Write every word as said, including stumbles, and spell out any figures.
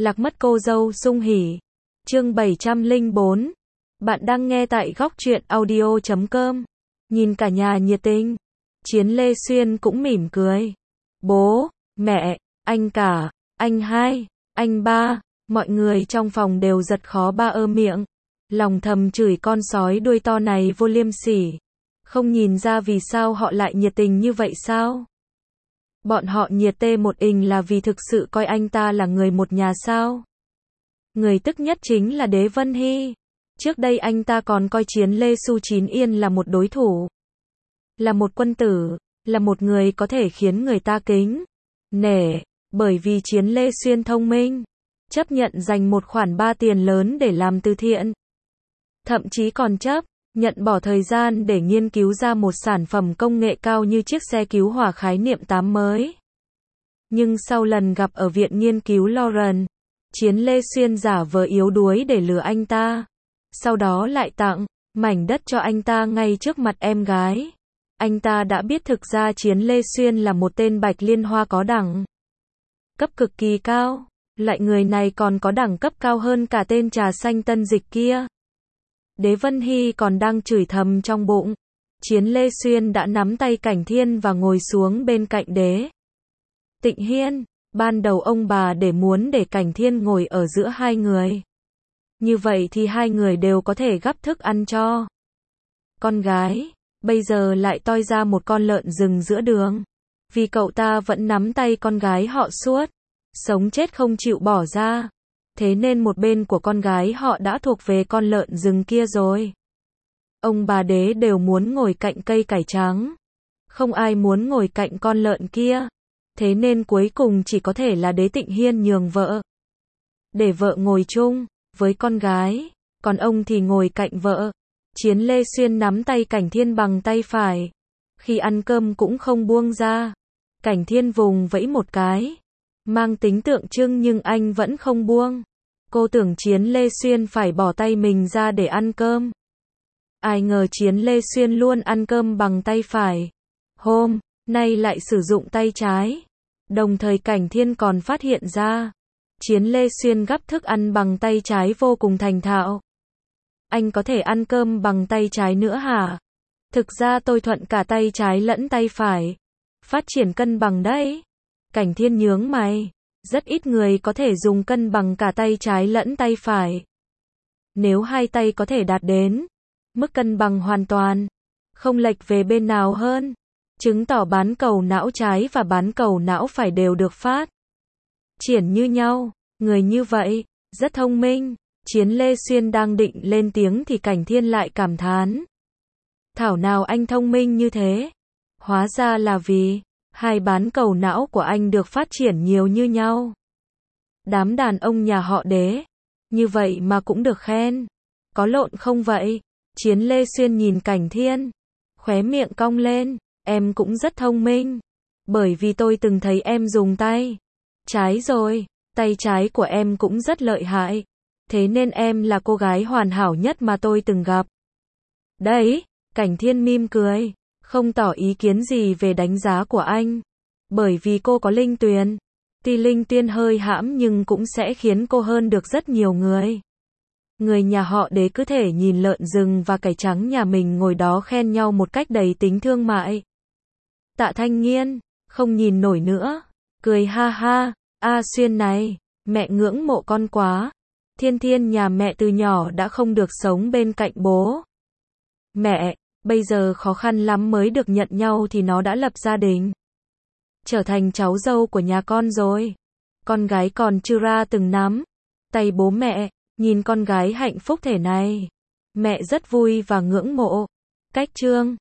Lạc mất cô dâu sung hỉ. Chương bảy trăm lẻ bốn. Bạn đang nghe tại góc truyện audio chấm com. Nhìn cả nhà nhiệt tình. Chiến Lê Xuyên cũng mỉm cười. Bố, mẹ, anh cả, anh hai, anh ba, mọi người trong phòng đều giật khó ba ơ miệng. Lòng thầm chửi con sói đuôi to này vô liêm sỉ. Không nhìn ra vì sao họ lại nhiệt tình như vậy sao? Bọn họ nhiệt tê một ình là vì thực sự coi anh ta là người một nhà sao? Người tức nhất chính là Đế Vân Hy. Trước đây anh ta còn coi Chiến Lê Xu Chín Yên là một đối thủ. Là một quân tử, là một người có thể khiến người ta kính nể, bởi vì Chiến Lê Xuyên thông minh, chấp nhận dành một khoản ba tiền lớn để làm từ thiện. Thậm chí còn chấp nhận bỏ thời gian để nghiên cứu ra một sản phẩm công nghệ cao như chiếc xe cứu hỏa khái niệm tám mới. Nhưng sau lần gặp ở viện nghiên cứu Lauren, Chiến Lê Xuyên giả vờ yếu đuối để lừa anh ta. Sau đó lại tặng mảnh đất cho anh ta ngay trước mặt em gái. Anh ta đã biết thực ra Chiến Lê Xuyên là một tên bạch liên hoa có đẳng cấp cực kỳ cao. Loại người này còn có đẳng cấp cao hơn cả tên trà xanh tân dịch kia. Đế Vân Hy còn đang chửi thầm trong bụng. Chiến Lê Xuyên đã nắm tay Cảnh Thiên và ngồi xuống bên cạnh Đế Tịnh Hiên. Ban đầu ông bà để muốn để Cảnh Thiên ngồi ở giữa hai người. Như vậy thì hai người đều có thể gắp thức ăn cho con gái. Bây giờ lại toi ra một con lợn rừng giữa đường. Vì cậu ta vẫn nắm tay con gái họ suốt, sống chết không chịu bỏ ra. Thế nên một bên của con gái họ đã thuộc về con lợn rừng kia rồi. Ông bà Đế đều muốn ngồi cạnh cây cải trắng. Không ai muốn ngồi cạnh con lợn kia. Thế nên cuối cùng chỉ có thể là Đế Tịnh Hiên nhường vợ. Để vợ ngồi chung với con gái. Còn ông thì ngồi cạnh vợ. Chiến Lê Xuyên nắm tay Cảnh Thiên bằng tay phải. Khi ăn cơm cũng không buông ra. Cảnh Thiên vùng vẫy một cái. Mang tính tượng trưng nhưng anh vẫn không buông. Cô tưởng Chiến Lê Xuyên phải bỏ tay mình ra để ăn cơm. Ai ngờ Chiến Lê Xuyên luôn ăn cơm bằng tay phải. Hôm nay lại sử dụng tay trái. Đồng thời Cảnh Thiên còn phát hiện ra. Chiến Lê Xuyên gắp thức ăn bằng tay trái vô cùng thành thạo. Anh có thể ăn cơm bằng tay trái nữa hả? Thực ra tôi thuận cả tay trái lẫn tay phải. Phát triển cân bằng đấy. Cảnh Thiên nhướng mày. Rất ít người có thể dùng cân bằng cả tay trái lẫn tay phải. Nếu hai tay có thể đạt đến mức cân bằng hoàn toàn, không lệch về bên nào hơn, chứng tỏ bán cầu não trái và bán cầu não phải đều được phát triển như nhau. Người như vậy, rất thông minh. Chiến Lê Xuyên đang định lên tiếng thì Cảnh Thiên lại cảm thán. Thảo nào anh thông minh như thế. Hóa ra là vì hai bán cầu não của anh được phát triển nhiều như nhau. Đám đàn ông nhà họ Đế như vậy mà cũng được khen. Có lộn không vậy? Chiến Lê Xuyên nhìn Cảnh Thiên, khóe miệng cong lên. Em cũng rất thông minh. Bởi vì tôi từng thấy em dùng tay trái rồi. Tay trái của em cũng rất lợi hại. Thế nên em là cô gái hoàn hảo nhất mà tôi từng gặp. Đấy, Cảnh Thiên mỉm cười, không tỏ ý kiến gì về đánh giá của anh. Bởi vì cô có linh tuyền. Tuy linh tuyền hơi hãm nhưng cũng sẽ khiến cô hơn được rất nhiều người. Người nhà họ Đế cứ thể nhìn lợn rừng và cải trắng nhà mình ngồi đó khen nhau một cách đầy tính thương mại. Tạ Thanh Nghiên không nhìn nổi nữa, cười ha ha. A Xuyên này, mẹ ngưỡng mộ con quá. Thiên Thiên nhà mẹ từ nhỏ đã không được sống bên cạnh bố mẹ, bây giờ khó khăn lắm mới được nhận nhau thì nó đã lập gia đình, trở thành cháu dâu của nhà con rồi. Con gái còn chưa ra từng nắm tay bố mẹ, nhìn con gái hạnh phúc thế này, mẹ rất vui và ngưỡng mộ. Cách Trương